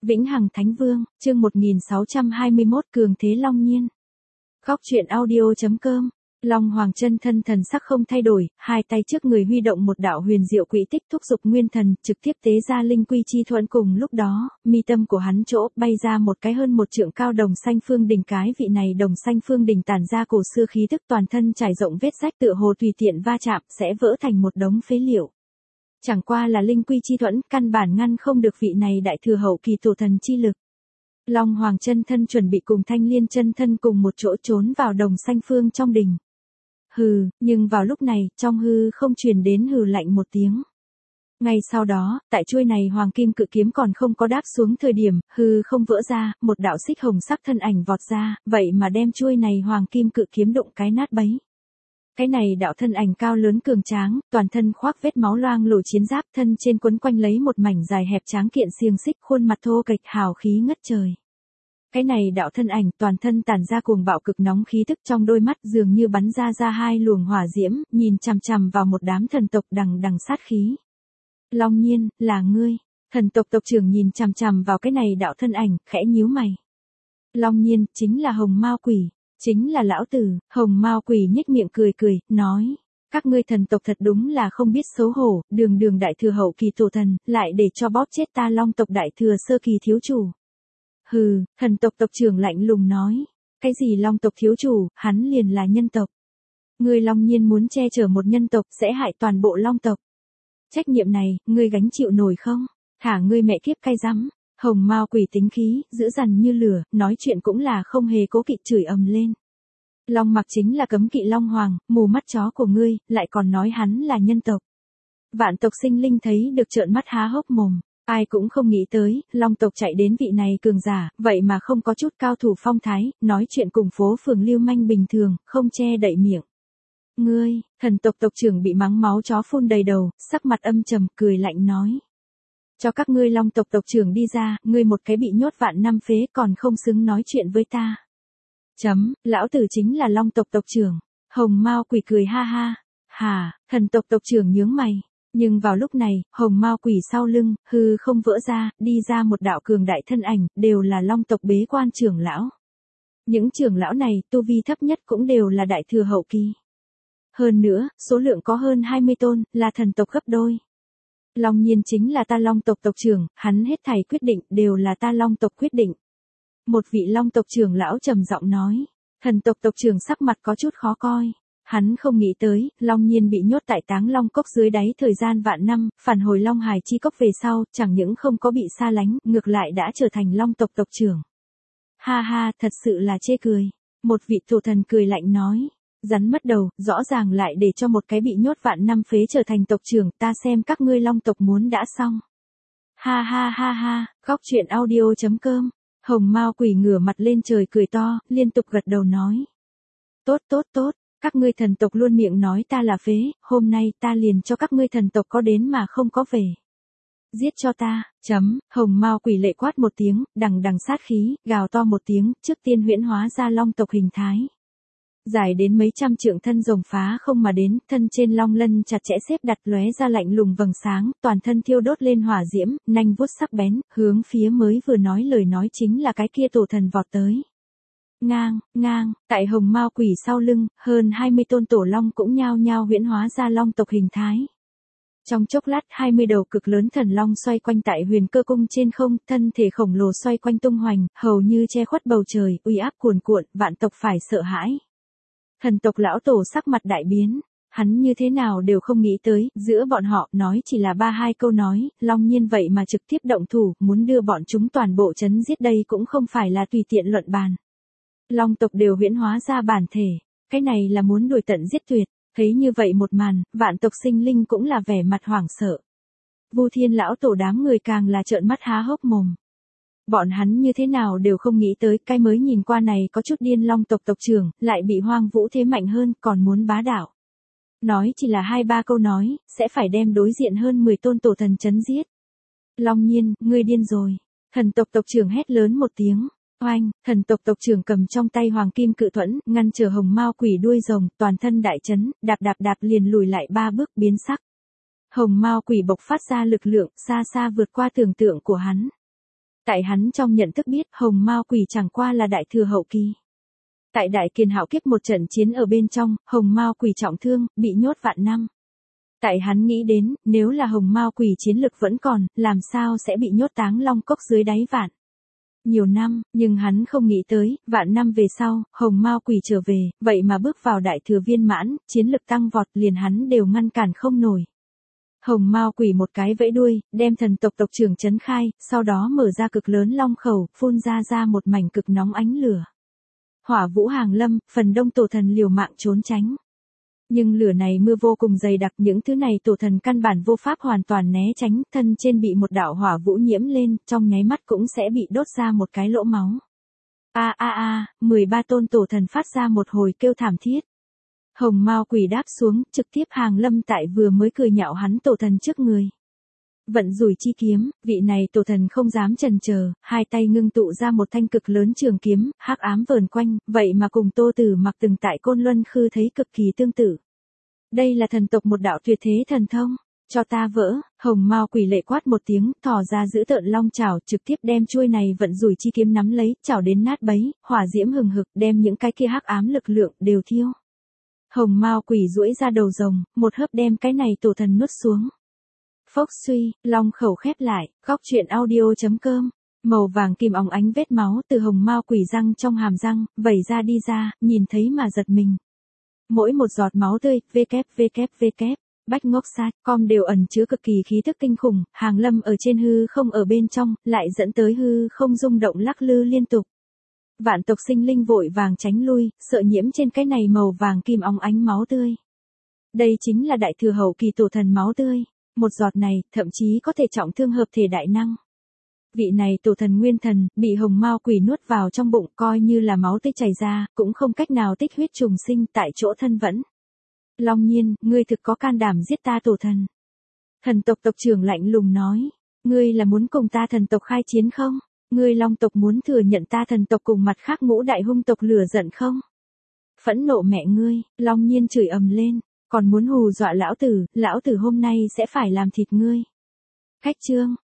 Vĩnh Hằng Thánh Vương, chương 1621 Cường Thế Long Nhiên. Góc truyện audio.com. Long Hoàng chân thân thần sắc không thay đổi, hai tay trước người huy động một đạo huyền diệu quỹ tích thúc dục nguyên thần, trực tiếp tế ra linh quy chi thuẫn. Cùng lúc đó, mi tâm của hắn chỗ bay ra một cái hơn một trượng cao đồng xanh phương đỉnh. Cái vị này đồng xanh phương đỉnh tản ra cổ xưa khí tức, toàn thân trải rộng vết rách, tựa hồ tùy tiện va chạm sẽ vỡ thành một đống phế liệu. Chẳng qua là linh quy chi thuẫn, căn bản ngăn không được vị này đại thừa hậu kỳ tổ thần chi lực. Long Hoàng chân thân chuẩn bị cùng Thanh Liên chân thân cùng một chỗ trốn vào đồng xanh phương trong đình. Hừ, nhưng vào lúc này, trong hư không truyền đến hừ lạnh một tiếng. Ngay sau đó, tại chuôi này hoàng kim cự kiếm còn không có đáp xuống thời điểm, hư không vỡ ra, một đạo xích hồng sắc thân ảnh vọt ra, vậy mà đem chuôi này hoàng kim cự kiếm đụng cái nát bấy. Cái này đạo thân ảnh cao lớn cường tráng, toàn thân khoác vết máu loang lổ chiến giáp, thân trên quấn quanh lấy một mảnh dài hẹp tráng kiện xiềng xích, khuôn mặt thô kệch hào khí ngất trời. Cái này đạo thân ảnh toàn thân tản ra cuồng bạo cực nóng khí tức, trong đôi mắt dường như bắn ra hai luồng hỏa diễm, nhìn chằm chằm vào một đám thần tộc đằng đằng sát khí. Long Nhiên, là ngươi. Thần tộc tộc trưởng nhìn chằm chằm vào cái này đạo thân ảnh, khẽ nhíu mày. Long Nhiên, chính là Hồng Mao Quỷ. Chính là lão tử. Hồng Mao Quỷ nhếch miệng cười, nói. Các ngươi thần tộc thật đúng là không biết xấu hổ, đường đại thừa hậu kỳ tổ thần, lại để cho bóp chết ta Long tộc đại thừa sơ kỳ thiếu chủ. Hừ, thần tộc tộc trưởng lạnh lùng nói. Cái gì Long tộc thiếu chủ, hắn liền là nhân tộc. Ngươi Long Nhiên muốn che chở một nhân tộc sẽ hại toàn bộ Long tộc. Trách nhiệm này, ngươi gánh chịu nổi không? Thả ngươi mẹ kiếp cay rắm. Hồng Mao Quỷ tính khí, dữ dằn như lửa, nói chuyện cũng là không hề cố kỵ, chửi ầm lên. Long Mặc chính là cấm kỵ Long Hoàng, mù mắt chó của ngươi, lại còn nói hắn là nhân tộc. Vạn tộc sinh linh thấy được trợn mắt há hốc mồm. Ai cũng không nghĩ tới, Long tộc chạy đến vị này cường giả, vậy mà không có chút cao thủ phong thái, nói chuyện cùng phố phường lưu manh bình thường, không che đậy miệng. Ngươi, thần tộc tộc trưởng bị mắng máu chó phun đầy đầu, sắc mặt âm trầm, cười lạnh nói. Cho các ngươi Long tộc tộc trưởng đi ra, ngươi một cái bị nhốt vạn năm phế còn không xứng nói chuyện với ta. Lão tử chính là Long tộc tộc trưởng. Hồng Mao Quỷ cười ha ha. Hả, thần tộc tộc trưởng nhướng mày. Nhưng vào lúc này, Hồng Mao Quỷ sau lưng, hư không vỡ ra, đi ra một đạo cường đại thân ảnh, đều là Long tộc bế quan trưởng lão. Những trưởng lão này, tu vi thấp nhất cũng đều là đại thừa hậu kỳ. Hơn nữa, số lượng có hơn 20 tôn, là thần tộc gấp đôi. Long Nhiên chính là ta Long tộc tộc trưởng, hắn hết thảy quyết định, đều là ta Long tộc quyết định. Một vị Long tộc trưởng lão trầm giọng nói. Thần tộc tộc trưởng sắc mặt có chút khó coi. Hắn không nghĩ tới, Long Nhiên bị nhốt tại Táng Long Cốc dưới đáy thời gian vạn năm, phản hồi Long Hải chi cốc về sau, chẳng những không có bị xa lánh, ngược lại đã trở thành Long tộc tộc trưởng. Ha ha, thật sự là chê cười. Một vị tổ thần cười lạnh nói. Rắn mất đầu, rõ ràng lại để cho một cái bị nhốt vạn năm phế trở thành tộc trưởng, ta xem các ngươi Long tộc muốn đã xong. Ha ha ha ha, góc truyện audio.com. Hồng Mao Quỷ ngửa mặt lên trời cười to, liên tục gật đầu nói. Tốt, các ngươi thần tộc luôn miệng nói ta là phế, hôm nay ta liền cho các ngươi thần tộc có đến mà không có về. Giết cho ta, Hồng Mao Quỷ lệ quát một tiếng, đằng đằng sát khí, gào to một tiếng, trước tiên huyễn hóa ra Long tộc hình thái. Dài đến mấy trăm trượng thân rồng phá không mà đến, thân trên long lân chặt chẽ xếp đặt, lóe ra lạnh lùng vầng sáng, toàn thân thiêu đốt lên hỏa diễm, nanh vuốt sắc bén, hướng phía mới vừa nói lời nói chính là cái kia tổ thần vọt tới. Ngang, tại Hồng Mao Quỷ sau lưng, hơn 20 tôn tổ long cũng nhao nhao huyễn hóa ra Long tộc hình thái. Trong chốc lát 20 đầu cực lớn thần long xoay quanh tại Huyền Cơ Cung trên không, thân thể khổng lồ xoay quanh tung hoành, hầu như che khuất bầu trời, uy áp cuồn cuộn, vạn tộc phải sợ hãi. Thần tộc lão tổ sắc mặt đại biến, hắn như thế nào đều không nghĩ tới, giữa bọn họ nói chỉ là 3-2 câu nói, Long Nhiên vậy mà trực tiếp động thủ, muốn đưa bọn chúng toàn bộ chấn giết, đây cũng không phải là tùy tiện luận bàn. Long tộc đều huyễn hóa ra bản thể, cái này là muốn đuổi tận giết tuyệt, thấy như vậy một màn, vạn tộc sinh linh cũng là vẻ mặt hoảng sợ. Vu Thiên lão tổ đám người càng là trợn mắt há hốc mồm. Bọn hắn như thế nào đều không nghĩ tới, cái mới nhìn qua này có chút điên Long tộc tộc trưởng, lại bị Hoang Vũ thế mạnh hơn, còn muốn bá đạo. Nói chỉ là 2-3 câu nói, sẽ phải đem đối diện hơn 10 tôn tổ thần chấn giết. Long Nhiên, ngươi điên rồi. Thần tộc tộc trưởng hét lớn một tiếng. Oanh, thần tộc tộc trưởng cầm trong tay hoàng kim cự thuẫn, ngăn trở Hồng Mao Quỷ đuôi rồng, toàn thân đại chấn, đạp liền lùi lại 3 bước, biến sắc. Hồng Mao Quỷ bộc phát ra lực lượng, xa xa vượt qua tưởng tượng của hắn. Tại hắn trong nhận thức biết hồng mao quỷ chẳng qua là đại thừa hậu kỳ. Tại đại kiền hạo kiếp một trận chiến ở bên trong, hồng mao quỷ trọng thương, bị nhốt vạn năm. Tại hắn nghĩ đến, nếu là hồng mao quỷ chiến lực vẫn còn, làm sao sẽ bị nhốt Táng Long Cốc dưới đáy vạn. Nhiều năm, nhưng hắn không nghĩ tới, vạn năm về sau, hồng mao quỷ trở về, vậy mà bước vào đại thừa viên mãn, chiến lực tăng vọt liền hắn đều ngăn cản không nổi. Hồng mao quỷ một cái vẫy đuôi, đem thần tộc tộc trưởng trấn khai, sau đó mở ra cực lớn long khẩu, phun ra một mảnh cực nóng ánh lửa. Hỏa vũ hàng lâm, phần đông tổ thần liều mạng trốn tránh. Nhưng lửa này mưa vô cùng dày đặc, những thứ này tổ thần căn bản vô pháp hoàn toàn né tránh, thân trên bị một đạo hỏa vũ nhiễm lên, trong nháy mắt cũng sẽ bị đốt ra một cái lỗ máu. 13 tôn tổ thần phát ra một hồi kêu thảm thiết. Hồng mao quỷ đáp xuống, trực tiếp hàng lâm tại vừa mới cười nhạo hắn tổ thần trước người. Vận rủi chi kiếm, vị này tổ thần không dám chần chờ, hai tay ngưng tụ ra một thanh cực lớn trường kiếm, hắc ám vờn quanh, vậy mà cùng Tô Tử Mặc từng tại Côn Luân Khư thấy cực kỳ tương tự. Đây là thần tộc một đạo tuyệt thế thần thông, cho ta vỡ. Hồng mao quỷ lệ quát một tiếng, thò ra giữ tợn long chảo, trực tiếp đem chuôi này vận rủi chi kiếm nắm lấy, chảo đến nát bấy, hỏa diễm hừng hực, đem những cái kia hắc ám lực lượng đều thiêu. Hồng mao quỷ duỗi ra đầu rồng, một hớp đem cái này tổ thần nuốt xuống. Phốc suy, long khẩu khép lại, góc truyện audio.com. Màu vàng kim óng ánh vết máu từ hồng mao quỷ răng trong hàm răng, vẩy ra đi ra, nhìn thấy mà giật mình. Mỗi một giọt máu tươi, bách ngốc sát, com đều ẩn chứa cực kỳ khí thức kinh khủng, hàng lâm ở trên hư không ở bên trong, lại dẫn tới hư không rung động lắc lư liên tục. Vạn tộc sinh linh vội vàng tránh lui, sợ nhiễm trên cái này màu vàng kim óng ánh máu tươi. Đây chính là đại thừa hậu kỳ tổ thần máu tươi. Một giọt này, thậm chí có thể trọng thương hợp thể đại năng. Vị này tổ thần nguyên thần, bị hồng mao quỷ nuốt vào trong bụng, coi như là máu tươi chảy ra, cũng không cách nào tích huyết trùng sinh tại chỗ thân vẫn. Long Nhiên, ngươi thực có can đảm giết ta tổ thần. Thần tộc tộc trưởng lạnh lùng nói, ngươi là muốn cùng ta thần tộc khai chiến không? Ngươi long tộc muốn thừa nhận ta thần tộc cùng mặt khác ngũ đại hung tộc lửa giận không? Phẫn nộ mẹ ngươi, Long Nhiên chửi ầm lên. Còn muốn hù dọa lão tử hôm nay sẽ phải làm thịt ngươi. Khách chương.